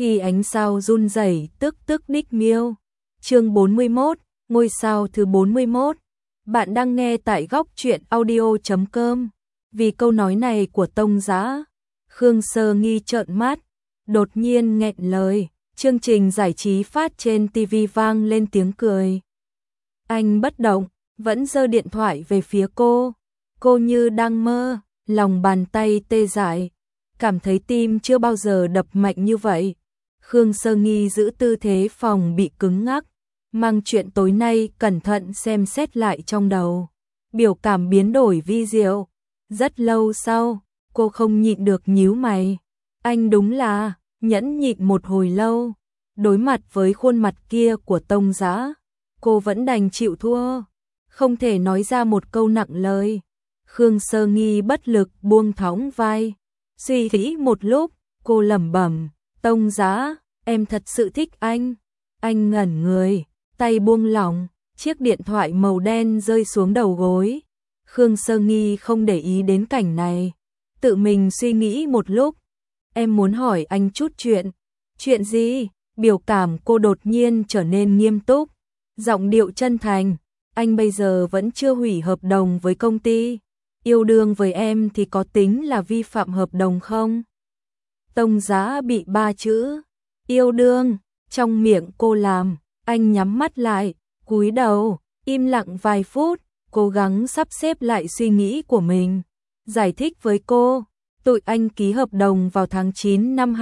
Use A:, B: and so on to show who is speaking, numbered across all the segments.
A: Khi ánh sao run rẩy tức tức đích miêu. Chương 41, ngôi sao thứ 41. Bạn đang nghe tại góc truyện audio.com. Vì câu nói này của Tông Dã, Khương Sơ Nghi trợn mắt, đột nhiên nghẹn lời. Chương trình giải trí phát trên TV vang lên tiếng cười. Anh bất động, vẫn giơ điện thoại về phía cô. Cô như đang mơ, lòng bàn tay tê dại, cảm thấy tim chưa bao giờ đập mạnh như vậy. Khương Sơ Nghi giữ tư thế phòng bị cứng ngắc, mang chuyện tối nay cẩn thận xem xét lại trong đầu. Biểu cảm biến đổi vi diệu. Rất lâu sau, cô không nhịn được nhíu mày. Anh đúng là nhẫn nhịn một hồi lâu. Đối mặt với khuôn mặt kia của Tông Dã, cô vẫn đành chịu thua, không thể nói ra một câu nặng lời. Khương Sơ Nghi bất lực buông thõng vai, suy nghĩ một lúc, cô lẩm bẩm, Tông Dã, em thật sự thích anh. Anh ngẩn người, tay buông lỏng, chiếc điện thoại màu đen rơi xuống đầu gối. Khương Sơ Nghi không để ý đến cảnh này, tự mình suy nghĩ một lúc. Em muốn hỏi anh chút chuyện. Chuyện gì? Biểu cảm cô đột nhiên trở nên nghiêm túc, giọng điệu chân thành. Anh bây giờ vẫn chưa hủy hợp đồng với công ty. Yêu đương với em thì có tính là vi phạm hợp đồng không? Tông Dã bị 3 chữ yêu đương trong miệng cô làm anh nhắm mắt lại, cúi đầu, im lặng vài phút, cố gắng sắp xếp lại suy nghĩ của mình, giải thích với cô, tụi anh ký hợp đồng vào tháng 9 năm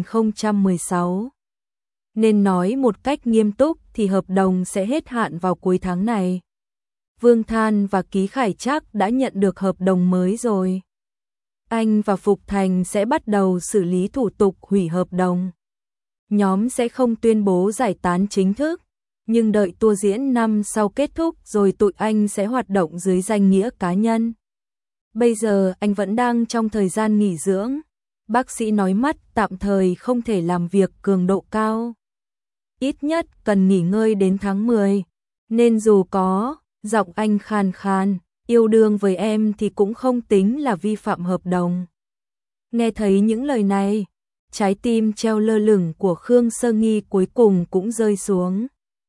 A: 2016. Nên nói một cách nghiêm túc thì hợp đồng sẽ hết hạn vào cuối tháng này. Vương Than và Ký Khải Trác đã nhận được hợp đồng mới rồi. Anh và Phục Thành sẽ bắt đầu xử lý thủ tục hủy hợp đồng. Nhóm sẽ không tuyên bố giải tán chính thức, nhưng đợi tour diễn năm sau kết thúc rồi tụi anh sẽ hoạt động dưới danh nghĩa cá nhân. Bây giờ anh vẫn đang trong thời gian nghỉ dưỡng. Bác sĩ nói mắt tạm thời không thể làm việc cường độ cao. Ít nhất cần nghỉ ngơi đến tháng 10, nên dù có, giọng anh khàn khàn, yêu đương với em thì cũng không tính là vi phạm hợp đồng. Nghe thấy những lời này, trái tim treo lơ lửng của Khương Sơ Nghi cuối cùng cũng rơi xuống.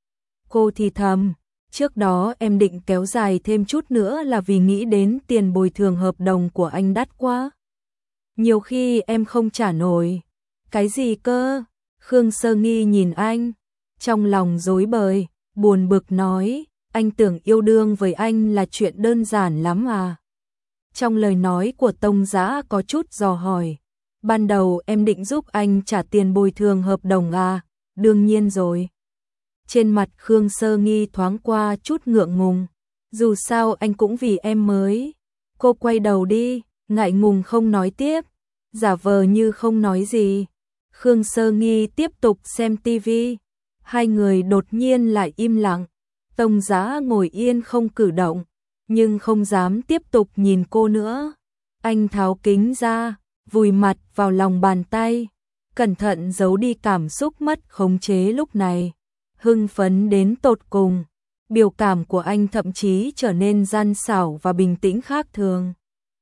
A: Cô thì thầm, trước đó em định kéo dài thêm chút nữa là vì nghĩ đến tiền bồi thường hợp đồng của anh đắt quá. Nhiều khi em không trả nổi. Cái gì cơ? Khương Sơ Nghi nhìn anh, trong lòng rối bời, buồn bực nói, anh tưởng yêu đương với anh là chuyện đơn giản lắm à? Trong lời nói của Tông Dã có chút dò hỏi, ban đầu em định giúp anh trả tiền bồi thường hợp đồng à? Đương nhiên rồi. Trên mặt Khương Sơ Nghi thoáng qua chút ngượng ngùng, dù sao anh cũng vì em mới. Cô quay đầu đi, ngại ngùng không nói tiếp, giả vờ như không nói gì. Khương Sơ Nghi tiếp tục xem tivi. Hai người đột nhiên lại im lặng. Tông Dã ngồi yên không cử động, nhưng không dám tiếp tục nhìn cô nữa. Anh tháo kính ra, vùi mặt vào lòng bàn tay, cẩn thận giấu đi cảm xúc mất khống chế lúc này. Hưng phấn đến tột cùng, biểu cảm của anh thậm chí trở nên gian xảo và bình tĩnh khác thường.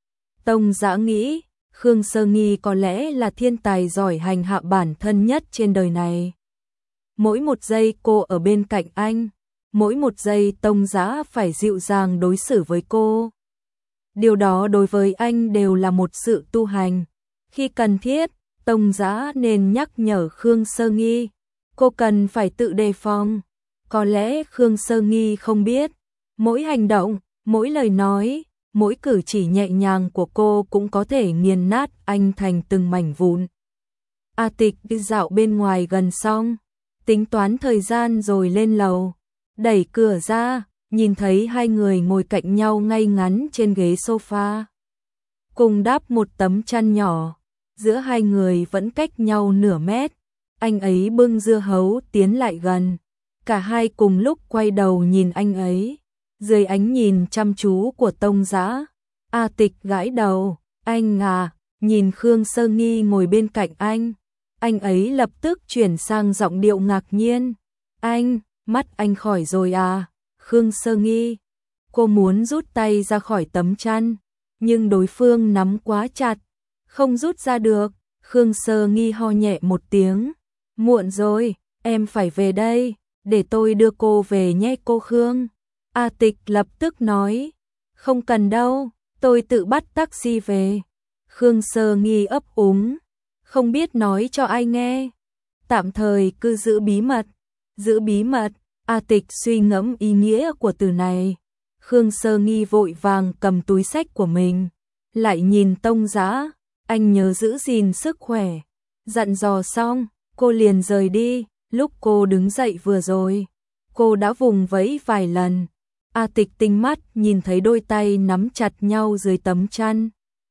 A: Tông Dã nghĩ, Khương Sơ Nghi có lẽ là thiên tài giỏi hành hạ bản thân nhất trên đời này. Mỗi một giây cô ở bên cạnh anh, mỗi một giây Tông Dã phải dịu dàng đối xử với cô. Điều đó đối với anh đều là một sự tu hành. Khi cần thiết, Tông Dã nên nhắc nhở Khương Sơ Nghi, cô cần phải tự đề phòng. Có lẽ Khương Sơ Nghi không biết, mỗi hành động, mỗi lời nói, mỗi cử chỉ nhẹ nhàng của cô cũng có thể nghiền nát anh thành từng mảnh vụn. A Tịch đi dạo bên ngoài gần xong, tính toán thời gian rồi lên lầu, đẩy cửa ra, nhìn thấy hai người ngồi cạnh nhau ngay ngắn trên ghế sofa, cùng đắp một tấm chăn nhỏ, giữa hai người vẫn cách nhau nửa mét. Anh ấy bưng dưa hấu tiến lại gần, cả hai cùng lúc quay đầu nhìn anh ấy. Dưới ánh nhìn chăm chú của Tông Dã, A Tịch gãi đầu, anh à, nhìn Khương Sơ Nghi ngồi bên cạnh anh ấy lập tức chuyển sang giọng điệu ngạc nhiên. Anh, mắt anh khỏi rồi à? Khương Sơ Nghi, cô muốn rút tay ra khỏi tấm chăn, nhưng đối phương nắm quá chặt, không rút ra được. Khương Sơ Nghi ho nhẹ một tiếng, Muộn rồi, em phải về đây, để tôi đưa cô về nhé cô Khương. A Tịch lập tức nói, không cần đâu, tôi tự bắt taxi về. Khương Sơ Nghi ấp úng, không biết nói cho ai nghe. Tạm thời cứ giữ bí mật. Giữ bí mật, A Tịch suy ngẫm ý nghĩa của từ này. Khương Sơ Nghi vội vàng cầm túi xách của mình, lại nhìn Tông Dã, anh nhớ giữ gìn sức khỏe. Dặn dò xong, cô liền rời đi. Lúc cô đứng dậy vừa rồi, cô đã vùng vẫy vài lần. A Tịch tinh mắt nhìn thấy đôi tay nắm chặt nhau dưới tấm chăn.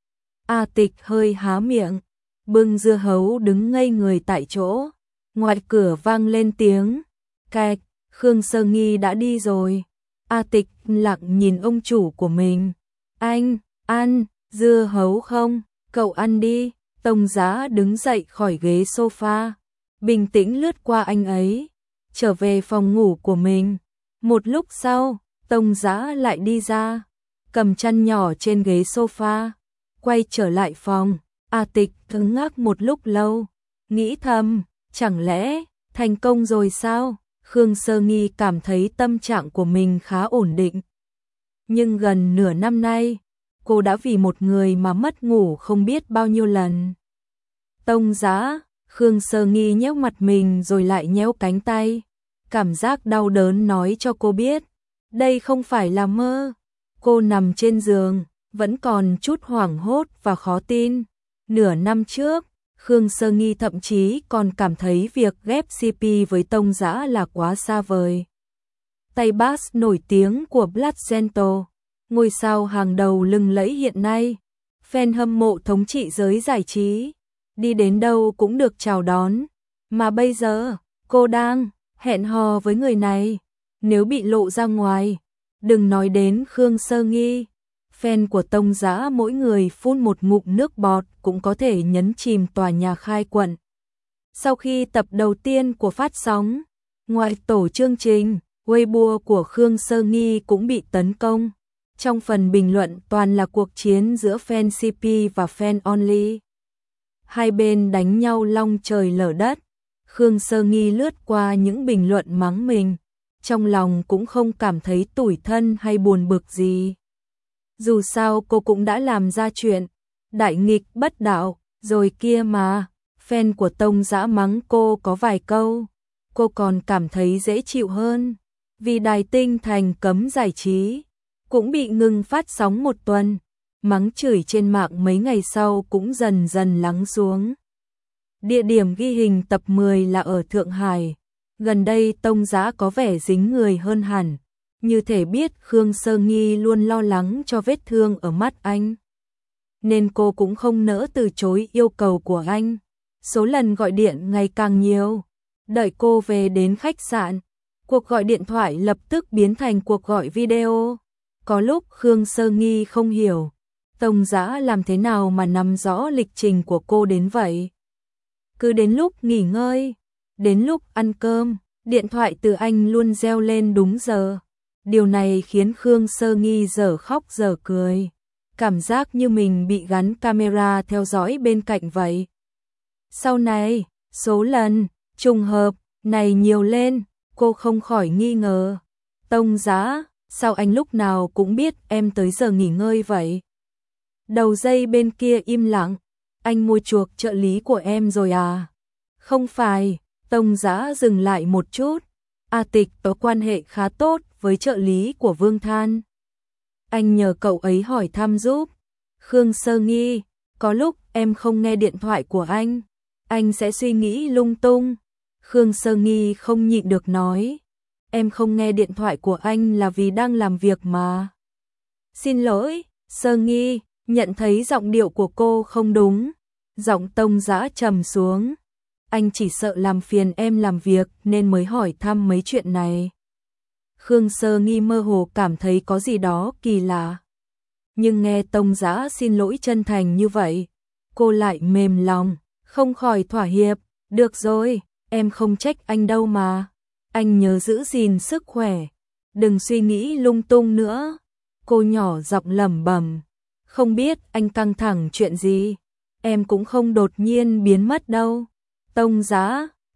A: A Tịch hơi há miệng, bưng dưa hấu đứng ngây người tại chỗ. Ngoài cửa vang lên tiếng cạch, Khương Sơ Nghi đã đi rồi. A Tịch lặng nhìn ông chủ của mình. Anh, ăn, dưa hấu không? Cậu ăn đi. Tông Dã đứng dậy khỏi ghế sofa, bình tĩnh lướt qua anh ấy, trở về phòng ngủ của mình. Một lúc sau, Tông Dã lại đi ra, cầm chăn nhỏ trên ghế sofa, quay trở lại phòng. A Tịch cứng ngắc một lúc lâu, nghĩ thầm, chẳng lẽ thành công rồi sao? Khương Sơ Nghi cảm thấy tâm trạng của mình khá ổn định. Nhưng gần nửa năm nay, cô đã vì một người mà mất ngủ không biết bao nhiêu lần. Tông Dã, Khương Sơ Nghi nhéo mặt mình rồi lại nhéo cánh tay. Cảm giác đau đớn nói cho cô biết, đây không phải là mơ. Cô nằm trên giường, vẫn còn chút hoảng hốt và khó tin. Nửa năm trước, Khương Sơ Nghi thậm chí còn cảm thấy việc ghép CP với Tông Dã là quá xa vời. Tay bass nổi tiếng của Black Gentle, ngôi sao hàng đầu lừng lẫy hiện nay, fan hâm mộ thống trị giới giải trí, đi đến đâu cũng được chào đón. Mà bây giờ, cô đang hẹn hò với người này. Nếu bị lộ ra ngoài, đừng nói đến Khương Sơ Nghi, fan của Tông Dã mỗi người phun một ngụm nước bọt cũng có thể nhấn chìm tòa nhà khai quận. Sau khi tập đầu tiên của phát sóng, ngoài tổ chương trình, Weibo của Khương Sơ Nghi cũng bị tấn công. Trong phần bình luận toàn là cuộc chiến giữa fan CP và fan only. Hai bên đánh nhau long trời lở đất. Khương Sơ Nghi lướt qua những bình luận mắng mình, trong lòng cũng không cảm thấy tủi thân hay buồn bực gì. Dù sao cô cũng đã làm ra chuyện đại nghịch bất đạo rồi kia mà. Fan của Tông Dã mắng cô có vài câu, cô còn cảm thấy dễ chịu hơn. Vì đài Tinh Thành cấm giải trí, cũng bị ngừng phát sóng một tuần. Mắng chửi trên mạng mấy ngày sau cũng dần dần lắng xuống. Địa điểm ghi hình tập 10 là ở Thượng Hải. Gần đây Tông Dã có vẻ dính người hơn hẳn, như thể biết Khương Sơ Nghi luôn lo lắng cho vết thương ở mắt anh, nên cô cũng không nỡ từ chối yêu cầu của anh. Số lần gọi điện ngày càng nhiều. Đợi cô về đến khách sạn, cuộc gọi điện thoại lập tức biến thành cuộc gọi video. Có lúc Khương Sơ Nghi không hiểu, Tông Dã làm thế nào mà nắm rõ lịch trình của cô đến vậy. Cứ đến lúc nghỉ ngơi, đến lúc ăn cơm, điện thoại từ anh luôn reo lên đúng giờ. Điều này khiến Khương Sơ Nghi dở khóc dở cười, cảm giác như mình bị gắn camera theo dõi bên cạnh vậy. Sau này, số lần trùng hợp này nhiều lên, cô không khỏi nghi ngờ. Tông Dã, sao anh lúc nào cũng biết em tới giờ nghỉ ngơi vậy? Đầu dây bên kia im lặng, anh mua chuộc trợ lý của em rồi à? Không phải. Tông Dã dừng lại một chút. A Tịch có quan hệ khá tốt với trợ lý của Vương Than. Anh nhờ cậu ấy hỏi thăm giúp. Khương Sơ Nghi, có lúc em không nghe điện thoại của anh sẽ suy nghĩ lung tung. Khương Sơ Nghi không nhịn được nói, em không nghe điện thoại của anh là vì đang làm việc mà. Xin lỗi, Sơ Nghi, nhận thấy giọng điệu của cô không đúng. Giọng Tông Dã trầm xuống. Anh chỉ sợ làm phiền em làm việc nên mới hỏi thăm mấy chuyện này. Khương Sơ Nghi mơ hồ cảm thấy có gì đó kỳ lạ. Nhưng nghe Tông Dã xin lỗi chân thành như vậy, cô lại mềm lòng, không khỏi thỏa hiệp. Được rồi, em không trách anh đâu mà. Anh nhớ giữ gìn sức khỏe, đừng suy nghĩ lung tung nữa. Cô nhỏ giọng lẩm bẩm, không biết anh căng thẳng chuyện gì, em cũng không đột nhiên biến mất đâu. Tông Dã,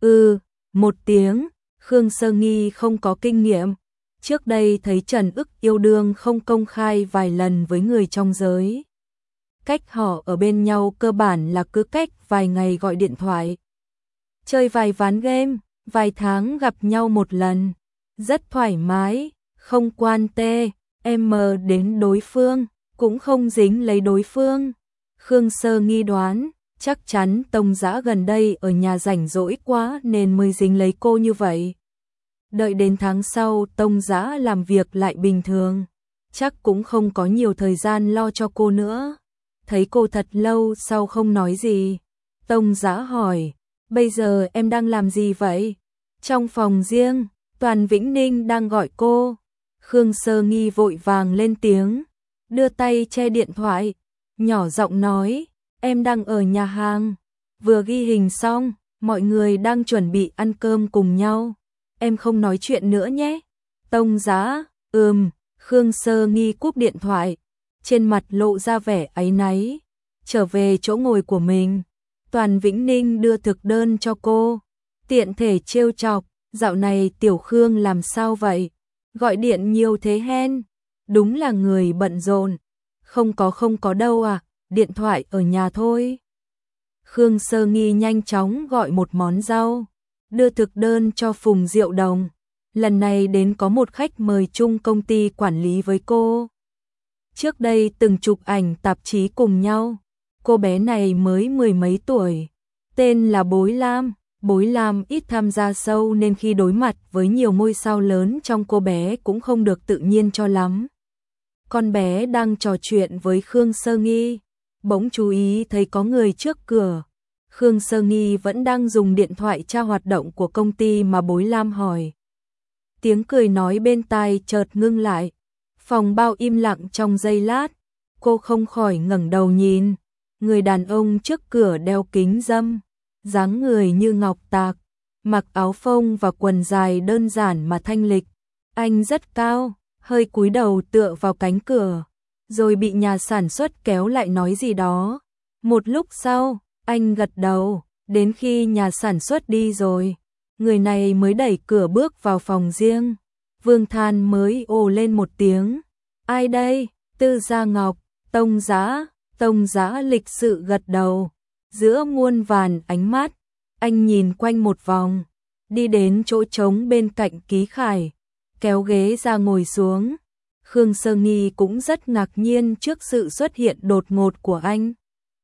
A: Một tiếng. Khương Sơ Nghi không có kinh nghiệm. Trước đây thấy Trần Ức yêu đương không công khai vài lần với người trong giới. Cách họ ở bên nhau cơ bản là cứ cách vài ngày gọi điện thoại. Chơi vài ván game, vài tháng gặp nhau một lần. Rất thoải mái, không quan tê, em đến đối phương, cũng không dính lấy đối phương. Khương Sơ Nghi đoán, chắc chắn Tông Dã gần đây ở nhà rảnh rỗi quá nên mới dính lấy cô như vậy. Đợi đến tháng sau Tông Dã làm việc lại bình thường, chắc cũng không có nhiều thời gian lo cho cô nữa. Thấy cô thật lâu sau không nói gì, Tông Dã hỏi, bây giờ em đang làm gì vậy? Trong phòng riêng, Toàn Vĩnh Ninh đang gọi cô. Khương Sơ Nghi vội vàng lên tiếng, đưa tay che điện thoại, nhỏ giọng nói, em đang ở nhà hàng, vừa ghi hình xong, mọi người đang chuẩn bị ăn cơm cùng nhau. Em không nói chuyện nữa nhé. Tông Dã, Khương Sơ Nghi cúp điện thoại, trên mặt lộ ra vẻ áy náy, trở về chỗ ngồi của mình. Toàn Vĩnh Ninh đưa thực đơn cho cô, tiện thể trêu chọc, dạo này Tiểu Khương làm sao vậy? Gọi điện nhiều thế hen, đúng là người bận rộn. Không có đâu à, điện thoại ở nhà thôi. Khương Sơ Nghi nhanh chóng gọi một món rau, đưa thực đơn cho Phùng Diệu Đồng. Lần này đến có một khách mời chung công ty quản lý với cô. Trước đây từng chụp ảnh tạp chí cùng nhau. Cô bé này mới 10 mấy tuổi, tên là Bối Lam. Bối Lam ít tham gia show nên khi đối mặt với nhiều ngôi sao lớn trong cô bé cũng không được tự nhiên cho lắm. Con bé đang trò chuyện với Khương Sơ Nghi, bỗng chú ý thấy có người trước cửa. Khương Sơ Nghi vẫn đang dùng điện thoại tra hoạt động của công ty mà Bối Lam hỏi. Tiếng cười nói bên tai chợt ngưng lại. Phòng bao im lặng trong giây lát, cô không khỏi ngẩng đầu nhìn. Người đàn ông trước cửa đeo kính râm, dáng người như ngọc tạc, mặc áo phông và quần dài đơn giản mà thanh lịch. Anh rất cao, hơi cúi đầu tựa vào cánh cửa, rồi bị nhà sản xuất kéo lại nói gì đó. Một lúc sau, anh gật đầu, đến khi nhà sản xuất đi rồi, người này mới đẩy cửa bước vào phòng riêng. Vương Than mới ồ lên một tiếng. Ai đây? Tư Gia Ngọc. Tông Dã. Tông Dã lịch sự gật đầu. Giữa muôn vàn ánh mắt, anh nhìn quanh một vòng, đi đến chỗ trống bên cạnh Ký Khải, kéo ghế ra ngồi xuống. Khương Sơ Nghi cũng rất ngạc nhiên trước sự xuất hiện đột ngột của anh.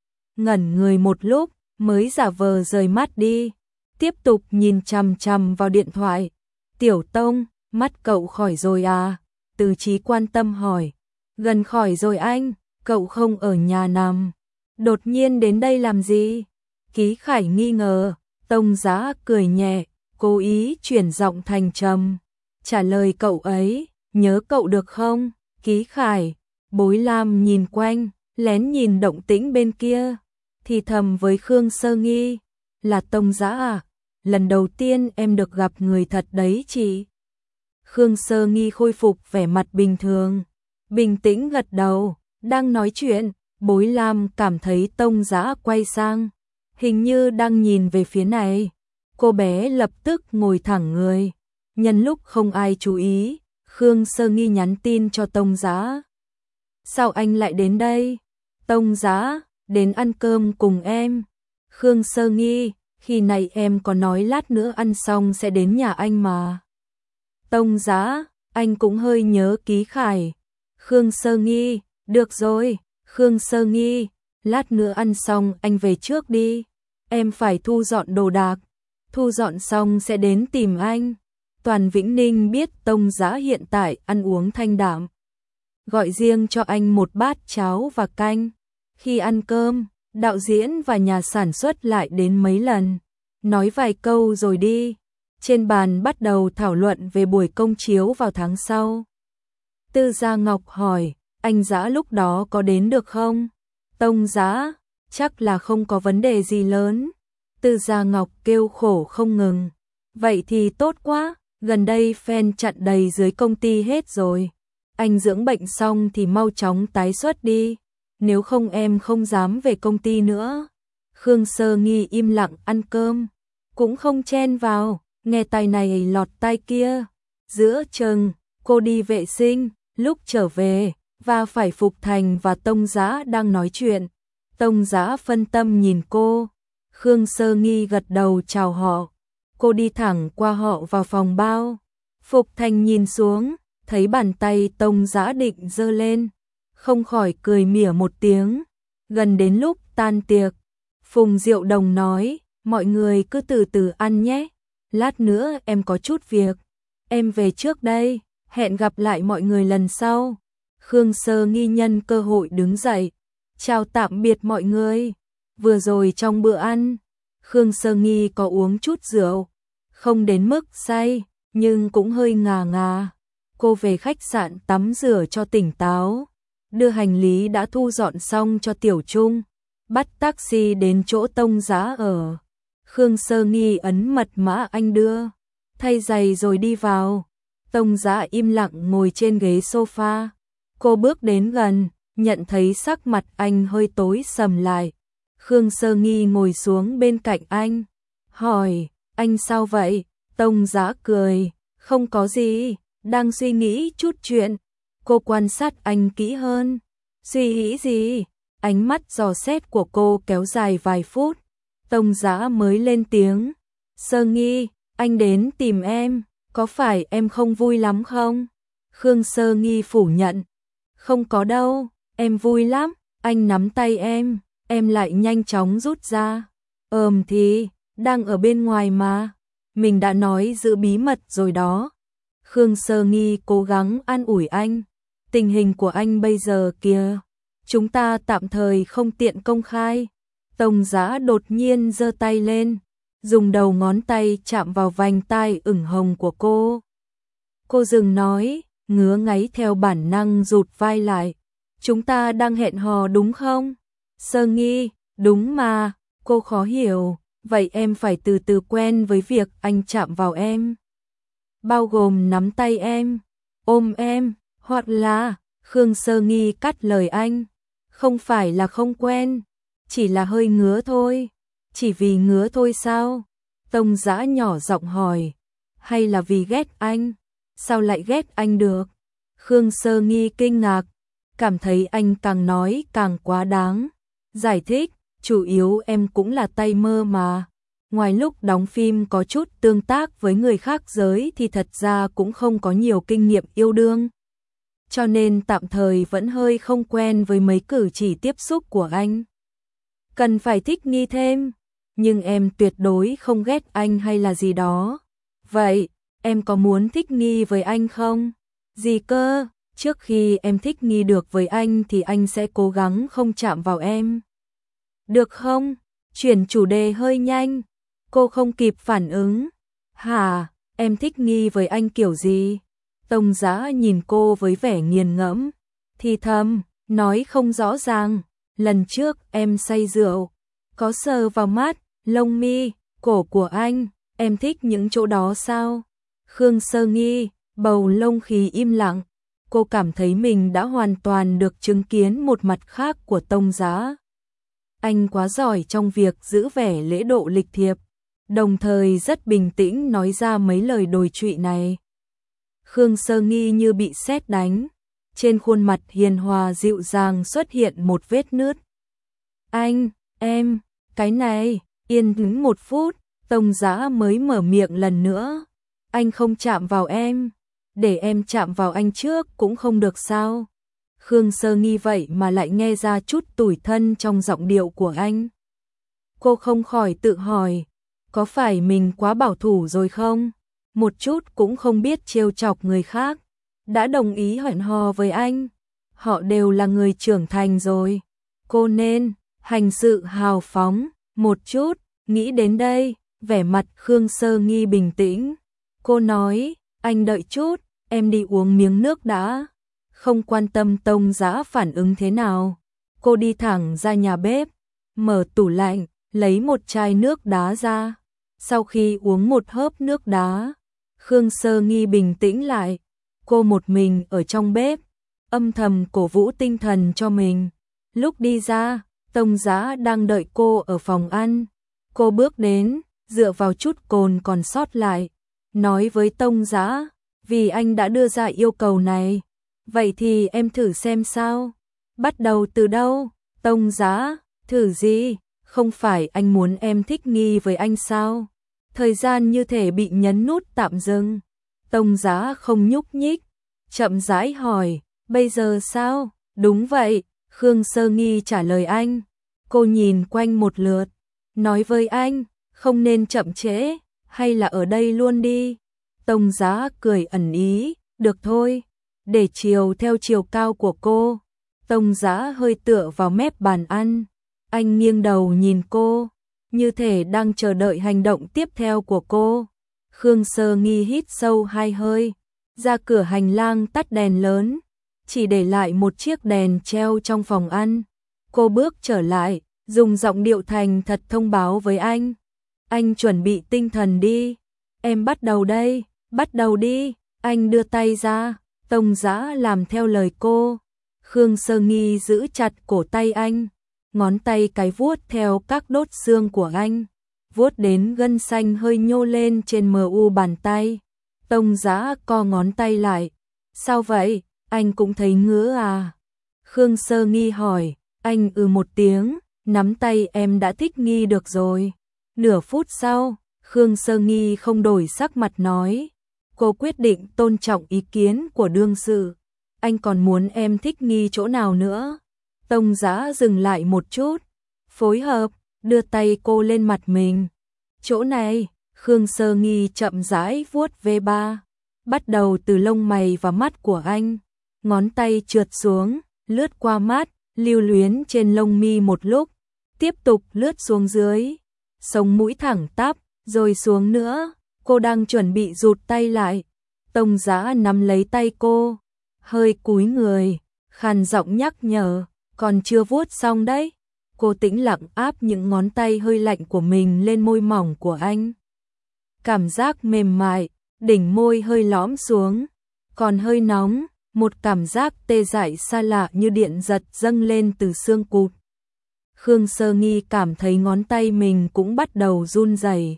A: Ngẩn người một lúc, mới giả vờ rời mắt đi, tiếp tục nhìn chằm chằm vào điện thoại. Tiểu Tông, mắt cậu khỏi rồi à? Từ Chí quan tâm hỏi. Gần khỏi rồi anh, cậu không ở nhà nằm. Đột nhiên đến đây làm gì? Ký Khải nghi ngờ. Tông Dã cười nhẹ, cố ý chuyển giọng thành trầm. Trả lời cậu ấy, nhớ cậu được không? Ký Khải. Bối Lam nhìn quanh, lén nhìn động tĩnh bên kia, thì thầm với Khương Sơ Nghi. Là Tông Dã à? Lần đầu tiên em được gặp người thật đấy chị. Khương Sơ Nghi khôi phục vẻ mặt bình thường, bình tĩnh gật đầu. Đang nói chuyện, Bối Lam cảm thấy Tông Dã quay sang, hình như đang nhìn về phía này. Cô bé lập tức ngồi thẳng người. Nhân lúc không ai chú ý, Khương Sơ Nghi nhắn tin cho Tông Dã. Sao anh lại đến đây? Tông Dã, đến ăn cơm cùng em. Khương Sơ Nghi, khi này em có nói lát nữa ăn xong sẽ đến nhà anh mà. Tông Dã, anh cũng hơi nhớ Ký Khải. Khương Sơ Nghi, được rồi. Khương Sơ Nghi, lát nữa ăn xong anh về trước đi. Em phải thu dọn đồ đạc. Thu dọn xong sẽ đến tìm anh. Toàn Vĩnh Ninh biết Tông Dã hiện tại ăn uống thanh đạm, gọi riêng cho anh một bát cháo và canh. Khi ăn cơm, đạo diễn và nhà sản xuất lại đến mấy lần, nói vài câu rồi đi. Trên bàn bắt đầu thảo luận về buổi công chiếu vào tháng sau. Tư Gia Ngọc hỏi, anh Dã lúc đó có đến được không? Tông Dã, chắc là không có vấn đề gì lớn. Tư Gia Ngọc kêu khổ không ngừng. Vậy thì tốt quá, gần đây fan chặn đầy dưới công ty hết rồi. Anh dưỡng bệnh xong thì mau chóng tái xuất đi, nếu không em không dám về công ty nữa. Khương Sơ Nghi im lặng ăn cơm. cũng không chen vào, nghe tai này lọt tai kia. Giữa chừng, cô đi vệ sinh, lúc trở về, và phải Phục Thành và Tông Giã đang nói chuyện. Tông Giã phân tâm nhìn cô, Khương Sơ Nghi gật đầu chào họ. Cô đi thẳng qua họ vào phòng bao. Phục Thành nhìn xuống, thấy bàn tay Tông Giã định giơ lên, không khỏi cười mỉa một tiếng. Gần đến lúc tan tiệc, Phùng Diệu Đồng nói, mọi người cứ từ từ ăn nhé, lát nữa em có chút việc, em về trước đây, hẹn gặp lại mọi người lần sau. Khương Sơ Nghi nhân cơ hội đứng dậy, chào tạm biệt mọi người. Vừa rồi trong bữa ăn, Khương Sơ Nghi có uống chút rượu, không đến mức say, nhưng cũng hơi ngà ngà. Cô về khách sạn tắm rửa cho tỉnh táo, đưa hành lý đã thu dọn xong cho Tiểu Trung, bắt taxi đến chỗ Tông Giã ở. Khương Sơ Nghi ấn mật mã anh đưa, thay giày rồi đi vào. Tông Giã im lặng ngồi trên ghế sofa. Cô bước đến gần, nhận thấy sắc mặt anh hơi tối sầm lại. Khương Sơ Nghi ngồi xuống bên cạnh anh, hỏi, anh sao vậy? Tông Giã cười, không có gì, đang suy nghĩ chút chuyện. Cô quan sát anh kỹ hơn. Suy nghĩ gì? Ánh mắt dò xét của cô kéo dài vài phút. Tông Giã mới lên tiếng, Sơ Nghi, anh đến tìm em, có phải em không vui lắm không? Khương Sơ Nghi phủ nhận, không có đâu, em vui lắm. Anh nắm tay em lại nhanh chóng rút ra. Thì, đang ở bên ngoài mà, mình đã nói giữ bí mật rồi đó. Khương Sơ Nghi cố gắng an ủi anh, tình hình của anh bây giờ kìa, chúng ta tạm thời không tiện công khai. Tông Giã đột nhiên giơ tay lên, dùng đầu ngón tay chạm vào vành tai ửng hồng của cô. Cô dừng nói, ngứa ngáy theo bản năng rụt vai lại. Chúng ta đang hẹn hò đúng không? Sơ Nghi, đúng mà. Cô khó hiểu, vậy em phải từ từ quen với việc anh chạm vào em. Bao gồm nắm tay em, ôm em, hoặc là... Khương Sơ Nghi cắt lời anh, không phải là không quen, chỉ là hơi ngứa thôi. Chỉ vì ngứa thôi sao? Tông Giã nhỏ giọng hỏi, hay là vì ghét anh? Sao lại ghét anh được? Khương Sơ Nghi kinh ngạc, cảm thấy anh càng nói càng quá đáng. Giải thích, chủ yếu em cũng là tay mơ mà. Ngoài lúc đóng phim có chút tương tác với người khác giới thì thật ra cũng không có nhiều kinh nghiệm yêu đương. Cho nên tạm thời vẫn hơi không quen với mấy cử chỉ tiếp xúc của anh. Cần phải thích nghi thêm, nhưng em tuyệt đối không ghét anh hay là gì đó. Vậy, em có muốn thích nghi với anh không? Gì cơ? Trước khi em thích nghi được với anh thì anh sẽ cố gắng không chạm vào em. Được không? Chuyển chủ đề hơi nhanh. Cô không kịp phản ứng. Hả? Em thích nghi với anh kiểu gì? Tông Giã nhìn cô với vẻ nghiền ngẫm, thì thầm, nói không rõ ràng. Lần trước em say rượu, có sờ vào mắt, lông mi, cổ của anh, em thích những chỗ đó sao? Khương Sơ Nghi, bầu lông khí im lặng. Cô cảm thấy mình đã hoàn toàn được chứng kiến một mặt khác của Tông Giã. Anh quá giỏi trong việc giữ vẻ lễ độ lịch thiệp, đồng thời rất bình tĩnh nói ra mấy lời đồi trụy này. Khương Sơ Nghi như bị sét đánh, trên khuôn mặt hiền hòa dịu dàng xuất hiện một vết nứt. Anh, em, cái này, yên tĩnh một phút, Tông Giã mới mở miệng lần nữa. Anh không chạm vào em, để em chạm vào anh trước cũng không được sao? Khương Sơ Nghi vậy mà lại nghe ra chút tủi thân trong giọng điệu của anh. Cô không khỏi tự hỏi, có phải mình quá bảo thủ rồi không? Một chút cũng không biết trêu chọc người khác. Đã đồng ý hẹn hò với anh, họ đều là người trưởng thành rồi. Cô nên hành sự hào phóng một chút. Nghĩ đến đây, vẻ mặt Khương Sơ Nghi bình tĩnh. Cô nói, anh đợi chút, em đi uống miếng nước đã. Không quan tâm Tông Giã phản ứng thế nào, cô đi thẳng ra nhà bếp, mở tủ lạnh, lấy một chai nước đá ra. Sau khi uống một hớp nước đá, Khương Sơ Nghi bình tĩnh lại. Cô một mình ở trong bếp, âm thầm cổ vũ tinh thần cho mình. Lúc đi ra, Tông Giã đang đợi cô ở phòng ăn. Cô bước đến, dựa vào chút cồn còn sót lại, nói với Tông Giá, vì anh đã đưa ra yêu cầu này, vậy thì em thử xem sao. Bắt đầu từ đâu? Tông Giá, thử gì? Không phải anh muốn em thích nghi với anh sao? Thời gian như thể bị nhấn nút tạm dừng. Tông Giá không nhúc nhích, chậm rãi hỏi, bây giờ sao? Đúng vậy, Khương Sơ Nghi trả lời anh. Cô nhìn quanh một lượt, nói với anh, không nên chậm trễ, hay là ở đây luôn đi. Tông Giá cười ẩn ý, được thôi, để chiều theo chiều cao của cô. Tông Giá hơi tựa vào mép bàn ăn, anh nghiêng đầu nhìn cô, như thể đang chờ đợi hành động tiếp theo của cô. Khương Sơ Nghi hít sâu 2 hơi, ra cửa hành lang tắt đèn lớn, chỉ để lại một chiếc đèn treo trong phòng ăn. Cô bước trở lại, dùng giọng điệu thành thật thông báo với anh. Anh chuẩn bị tinh thần đi, em bắt đầu đây, bắt đầu đi. Anh đưa tay ra, Tông Giá làm theo lời cô. Khương Sơ Nghi giữ chặt cổ tay anh, ngón tay cái vuốt theo các đốt xương của anh, vuốt đến gân xanh hơi nhô lên trên mu bàn tay. Tông Giá co ngón tay lại. Sao vậy, anh cũng thấy ngứa à? Khương Sơ Nghi hỏi, anh một tiếng, nắm tay em đã thích nghi được rồi. Nửa phút sau, Khương Sơ Nghi không đổi sắc mặt nói, cô quyết định tôn trọng ý kiến của đương sự. Anh còn muốn em thích nghi chỗ nào nữa? Tông Giá dừng lại một chút, phối hợp, đưa tay cô lên mặt mình. Chỗ này, Khương Sơ Nghi chậm rãi vuốt V3, bắt đầu từ lông mày và mắt của anh. Ngón tay trượt xuống, lướt qua mắt, lưu luyến trên lông mi một lúc, tiếp tục lướt xuống dưới, sống mũi thẳng tắp, rồi xuống nữa. Cô đang chuẩn bị rụt tay lại, Tông Giá nắm lấy tay cô, hơi cúi người, khàn giọng nhắc nhở, còn chưa vuốt xong đấy. Cô tĩnh lặng áp những ngón tay hơi lạnh của mình lên môi mỏng của anh. Cảm giác mềm mại, đỉnh môi hơi lõm xuống, còn hơi nóng, một cảm giác tê dại xa lạ như điện giật dâng lên từ xương cụt. Khương Sơ Nghi cảm thấy ngón tay mình cũng bắt đầu run rẩy.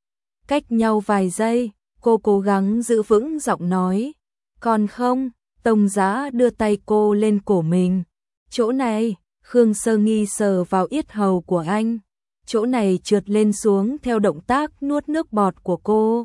A: Cách nhau vài giây, cô cố gắng giữ vững giọng nói, còn không. Tông Giá đưa tay cô lên cổ mình. Chỗ này, Khương Sơ Nghi sờ vào yết hầu của anh. Chỗ này trượt lên xuống theo động tác nuốt nước bọt của cô.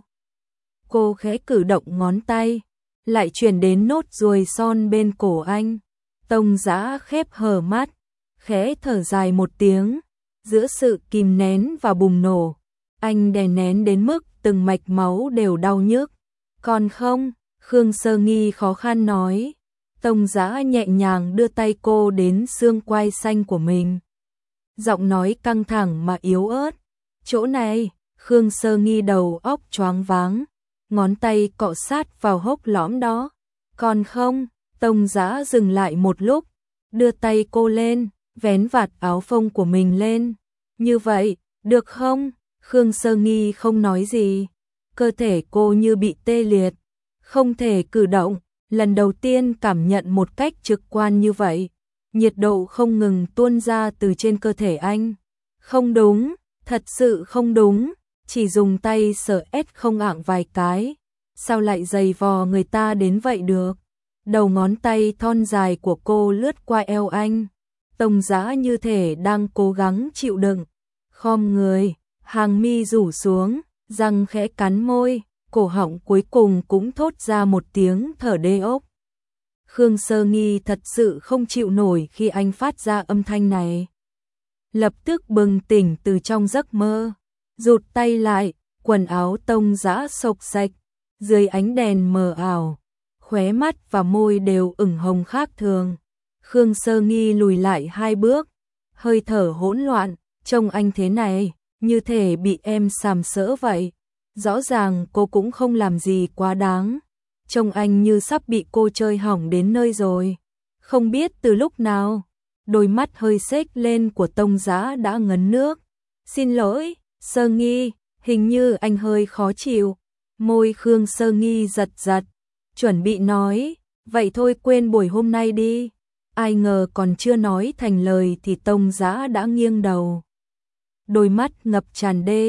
A: Cô khẽ cử động ngón tay, lại chuyển đến nốt ruồi son bên cổ anh. Tông Giá khép hờ mắt, khẽ thở dài một tiếng. Giữa sự kìm nén và bùng nổ, anh đè nén đến mức từng mạch máu đều đau nhức. Còn không, Khương Sơ Nghi khó khăn nói. Tông Giá nhẹ nhàng đưa tay cô đến xương quai xanh của mình. Giọng nói căng thẳng mà yếu ớt. Chỗ này, Khương Sơ Nghi đầu óc choáng váng, ngón tay cọ sát vào hốc lõm đó. Còn không, Tông Giá dừng lại một lúc, đưa tay cô lên, vén vạt áo phông của mình lên. Như vậy, được không? Khương Sơ Nghi không nói gì. Cơ thể cô như bị tê liệt, không thể cử động. Lần đầu tiên cảm nhận một cách trực quan như vậy, nhiệt độ không ngừng tuôn ra từ trên cơ thể anh. Không đúng, thật sự không đúng, chỉ dùng tay sờ không ạng vài cái, sao lại giày vò người ta đến vậy được. Đầu ngón tay thon dài của cô lướt qua eo anh. Tông Giá như thể đang cố gắng chịu đựng, khom người, hàng mi rủ xuống, răng khẽ cắn môi. Cổ họng cuối cùng cũng thốt ra một tiếng thở đê ốc. Khương Sơ Nghi thật sự không chịu nổi khi anh phát ra âm thanh này. Lập tức bừng tỉnh từ trong giấc mơ, rụt tay lại, quần áo Tông Giá xộc xạch, dưới ánh đèn mờ ảo, khóe mắt và môi đều ửng hồng khác thường. Khương Sơ Nghi lùi lại 2 bước, hơi thở hỗn loạn, trông anh thế này, như thể bị em sàm sỡ vậy. Rõ ràng cô cũng không làm gì quá đáng, trông anh như sắp bị cô chơi hỏng đến nơi rồi. Không biết từ lúc nào, đôi mắt hơi xếch lên của Tông Giá đã ngấn nước. Xin lỗi, Sơ Nghi, hình như anh hơi khó chịu. Môi Khương Sơ Nghi giật giật, chuẩn bị nói, vậy thôi quên buổi hôm nay đi. Ai ngờ còn chưa nói thành lời thì Tông Giá đã nghiêng đầu. Đôi mắt ngập tràn đê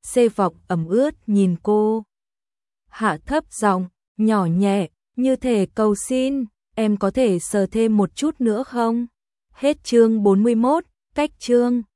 A: Xê vọng ẩm ướt nhìn cô. Hạ thấp giọng, nhỏ nhẹ, như thể cầu xin, em có thể sờ thêm một chút nữa không? Hết chương 41, cách chương.